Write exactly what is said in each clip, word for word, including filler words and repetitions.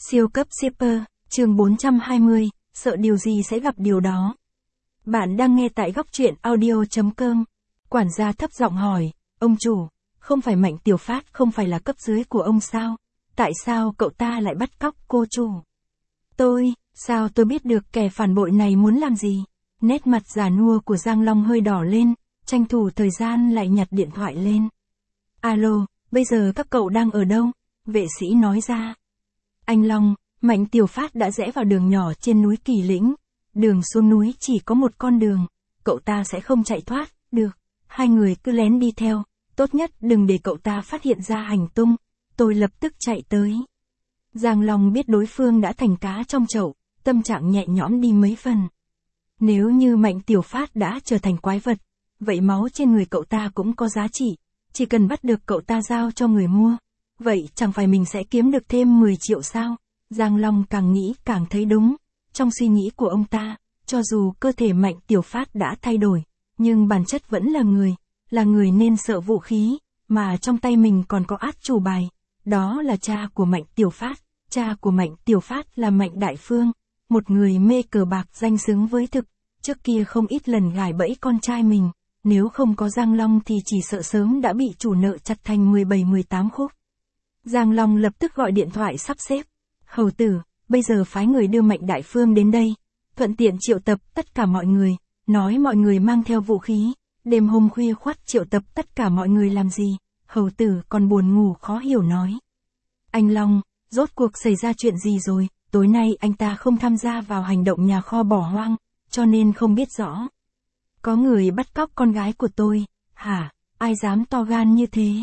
Siêu cấp shipper, chương bốn trăm hai mươi, sợ điều gì sẽ gặp điều đó. Bạn đang nghe tại góc truyện audio chấm com. Quản gia thấp giọng hỏi, ông chủ, không phải Mạnh Tiểu Phát không phải là cấp dưới của ông sao? Tại sao cậu ta lại bắt cóc cô chủ? Tôi, sao tôi biết được kẻ phản bội này muốn làm gì? Nét mặt già nua của Giang Long hơi đỏ lên, tranh thủ thời gian lại nhặt điện thoại lên. Alo, bây giờ các cậu đang ở đâu? Vệ sĩ nói ra. Anh Long, Mạnh Tiểu Phát đã rẽ vào đường nhỏ trên núi Kỳ Lĩnh. Đường xuống núi chỉ có một con đường, cậu ta sẽ không chạy thoát, được. Hai người cứ lén đi theo, tốt nhất đừng để cậu ta phát hiện ra hành tung. Tôi lập tức chạy tới. Giang Long biết đối phương đã thành cá trong chậu, tâm trạng nhẹ nhõm đi mấy phần. Nếu như Mạnh Tiểu Phát đã trở thành quái vật, vậy máu trên người cậu ta cũng có giá trị, chỉ cần bắt được cậu ta giao cho người mua. Vậy chẳng phải mình sẽ kiếm được thêm mười triệu sao? Giang Long càng nghĩ càng thấy đúng. Trong suy nghĩ của ông ta, cho dù cơ thể Mạnh Tiểu Phát đã thay đổi, nhưng bản chất vẫn là người, là người nên sợ vũ khí, mà trong tay mình còn có át chủ bài. Đó là cha của Mạnh Tiểu Phát, cha của Mạnh Tiểu Phát là Mạnh Đại Phương, một người mê cờ bạc danh xứng với thực, trước kia không ít lần gài bẫy con trai mình, nếu không có Giang Long thì chỉ sợ sớm đã bị chủ nợ chặt thành mười bảy mười tám khúc. Giang Long lập tức gọi điện thoại sắp xếp. Hầu tử, bây giờ phái người đưa Mạnh Đại Phương đến đây, thuận tiện triệu tập tất cả mọi người, nói mọi người mang theo vũ khí, đêm hôm khuya khoắt triệu tập tất cả mọi người làm gì? Hầu tử còn buồn ngủ khó hiểu nói. Anh Long, rốt cuộc xảy ra chuyện gì rồi? Tối nay anh ta không tham gia vào hành động nhà kho bỏ hoang, cho nên không biết rõ. Có người bắt cóc con gái của tôi, hả? Ai dám to gan như thế?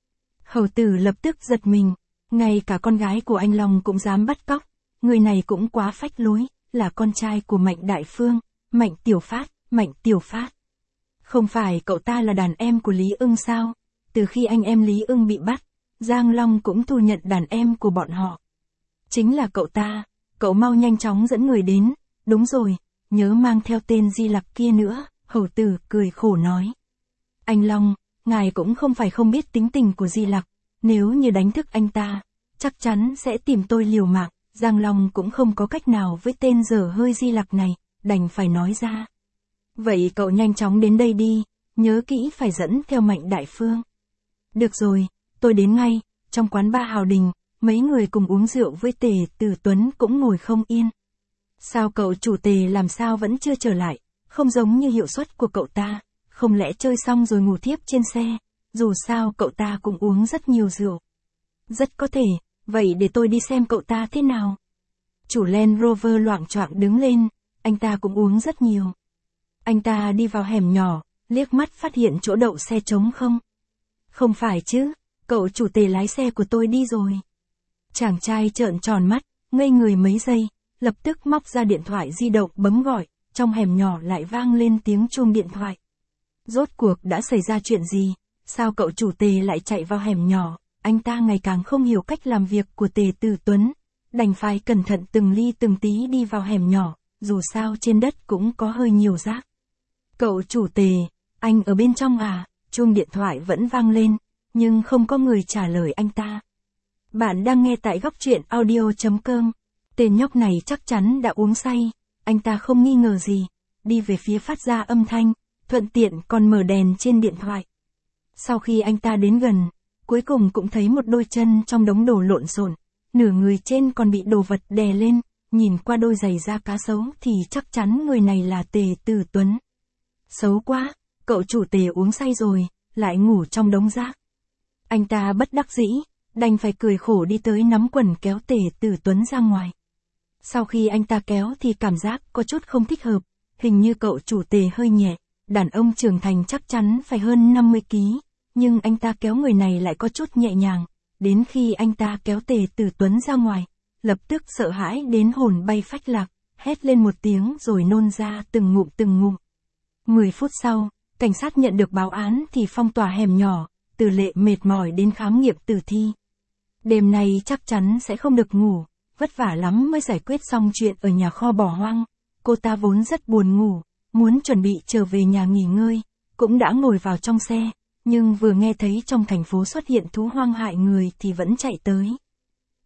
Hầu tử lập tức giật mình, ngay cả con gái của anh Long cũng dám bắt cóc, người này cũng quá phách lối, là con trai của Mạnh Đại Phương, Mạnh Tiểu Phát, Mạnh Tiểu Phát. Không phải cậu ta là đàn em của Lý Ưng sao? Từ khi anh em Lý Ưng bị bắt, Giang Long cũng thu nhận đàn em của bọn họ. Chính là cậu ta, cậu mau nhanh chóng dẫn người đến, đúng rồi, nhớ mang theo tên Di Lặc kia nữa, hầu tử cười khổ nói. Anh Long, ngài cũng không phải không biết tính tình của Di Lặc, nếu như đánh thức anh ta, chắc chắn sẽ tìm tôi liều mạng. Giang Long cũng không có cách nào với tên dở hơi Di Lặc này, đành phải nói ra. Vậy cậu nhanh chóng đến đây đi, nhớ kỹ phải dẫn theo Mạnh Đại Phương. Được rồi, tôi đến ngay. Trong quán ba Hào Đình, mấy người cùng uống rượu với Tề Tử Tuấn cũng ngồi không yên. Sao cậu chủ Tề làm sao vẫn chưa trở lại, không giống như hiệu suất của cậu ta, không lẽ chơi xong rồi ngủ thiếp trên xe, dù sao cậu ta cũng uống rất nhiều rượu. Rất có thể, vậy để tôi đi xem cậu ta thế nào. Chủ Land Rover loạng choạng đứng lên, anh ta cũng uống rất nhiều. Anh ta đi vào hẻm nhỏ, liếc mắt phát hiện chỗ đậu xe trống không. Không phải chứ, cậu chủ Tề lái xe của tôi đi rồi. Chàng trai trợn tròn mắt, ngây người mấy giây, lập tức móc ra điện thoại di động bấm gọi, trong hẻm nhỏ lại vang lên tiếng chuông điện thoại. Rốt cuộc đã xảy ra chuyện gì, sao cậu chủ Tề lại chạy vào hẻm nhỏ? Anh ta ngày càng không hiểu cách làm việc của Tề Tử Tuấn, đành phải cẩn thận từng ly từng tí đi vào hẻm nhỏ, dù sao trên đất cũng có hơi nhiều rác. Cậu chủ Tề, anh ở bên trong à? Chuông điện thoại vẫn vang lên, nhưng không có người trả lời anh ta. Bạn đang nghe tại góc truyện audio chấm com. Tên nhóc này chắc chắn đã uống say, anh ta không nghi ngờ gì, đi về phía phát ra âm thanh, thuận tiện còn mở đèn trên điện thoại. Sau khi anh ta đến gần, cuối cùng cũng thấy một đôi chân trong đống đồ lộn xộn, nửa người trên còn bị đồ vật đè lên, nhìn qua đôi giày da cá sấu thì chắc chắn người này là Tề Tử Tuấn. Xấu quá, cậu chủ Tề uống say rồi, lại ngủ trong đống rác. Anh ta bất đắc dĩ, đành phải cười khổ đi tới nắm quần kéo Tề Tử Tuấn ra ngoài. Sau khi anh ta kéo thì cảm giác có chút không thích hợp, hình như cậu chủ Tề hơi nhẹ, đàn ông trưởng thành chắc chắn phải hơn năm mươi ki lô gam, nhưng anh ta kéo người này lại có chút nhẹ nhàng, đến khi anh ta kéo Tề Tử Tuấn ra ngoài, lập tức sợ hãi đến hồn bay phách lạc, hét lên một tiếng rồi nôn ra từng ngụm từng ngụm. Mười phút sau, cảnh sát nhận được báo án thì phong tỏa hẻm nhỏ, Từ Lệ mệt mỏi đến khám nghiệm tử thi. Đêm nay chắc chắn sẽ không được ngủ, vất vả lắm mới giải quyết xong chuyện ở nhà kho bỏ hoang. Cô ta vốn rất buồn ngủ, muốn chuẩn bị trở về nhà nghỉ ngơi, cũng đã ngồi vào trong xe, nhưng vừa nghe thấy trong thành phố xuất hiện thú hoang hại người thì vẫn chạy tới.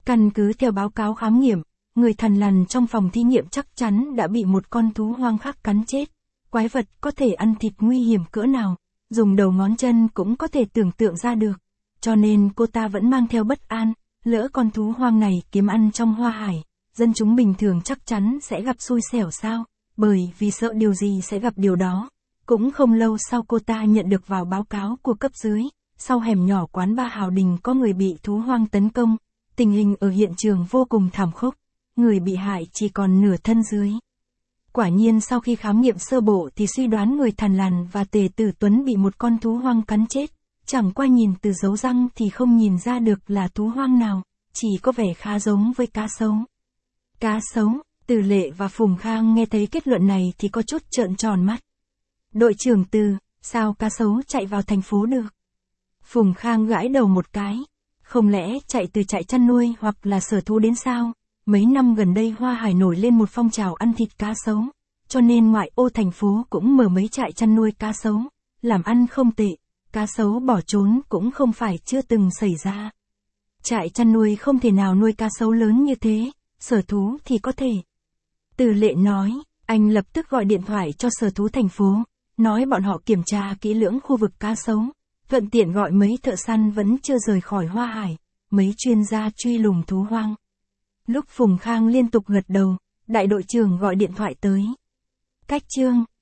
Căn cứ theo báo cáo khám nghiệm, người thằn lằn trong phòng thí nghiệm chắc chắn đã bị một con thú hoang khác cắn chết. Quái vật có thể ăn thịt nguy hiểm cỡ nào, dùng đầu ngón chân cũng có thể tưởng tượng ra được. Cho nên cô ta vẫn mang theo bất an, lỡ con thú hoang này kiếm ăn trong Hoa Hải, dân chúng bình thường chắc chắn sẽ gặp xui xẻo sao, bởi vì sợ điều gì sẽ gặp điều đó. Cũng không lâu sau cô ta nhận được vào báo cáo của cấp dưới, sau hẻm nhỏ quán ba Hào Đình có người bị thú hoang tấn công, tình hình ở hiện trường vô cùng thảm khốc, người bị hại chỉ còn nửa thân dưới. Quả nhiên sau khi khám nghiệm sơ bộ thì suy đoán người thằn lằn và Tề Tử Tuấn bị một con thú hoang cắn chết, chẳng qua nhìn từ dấu răng thì không nhìn ra được là thú hoang nào, chỉ có vẻ khá giống với cá sấu. Cá sấu, Từ Lệ và Phùng Khang nghe thấy kết luận này thì có chút trợn tròn mắt. Đội trưởng Từ, sao cá sấu chạy vào thành phố được? Phùng Khang gãi đầu một cái, không lẽ chạy từ trại chăn nuôi hoặc là sở thú đến sao? Mấy năm gần đây Hoa Hải nổi lên một phong trào ăn thịt cá sấu, cho nên ngoại ô thành phố cũng mở mấy trại chăn nuôi cá sấu, làm ăn không tệ, cá sấu bỏ trốn cũng không phải chưa từng xảy ra. Trại chăn nuôi không thể nào nuôi cá sấu lớn như thế, sở thú thì có thể. Từ Lệ nói, anh lập tức gọi điện thoại cho sở thú thành phố, nói bọn họ kiểm tra kỹ lưỡng khu vực cá sấu, thuận tiện gọi mấy thợ săn vẫn chưa rời khỏi Hoa Hải, mấy chuyên gia truy lùng thú hoang. Lúc Phùng Khang liên tục gật đầu, đại đội trưởng gọi điện thoại tới. Cách chương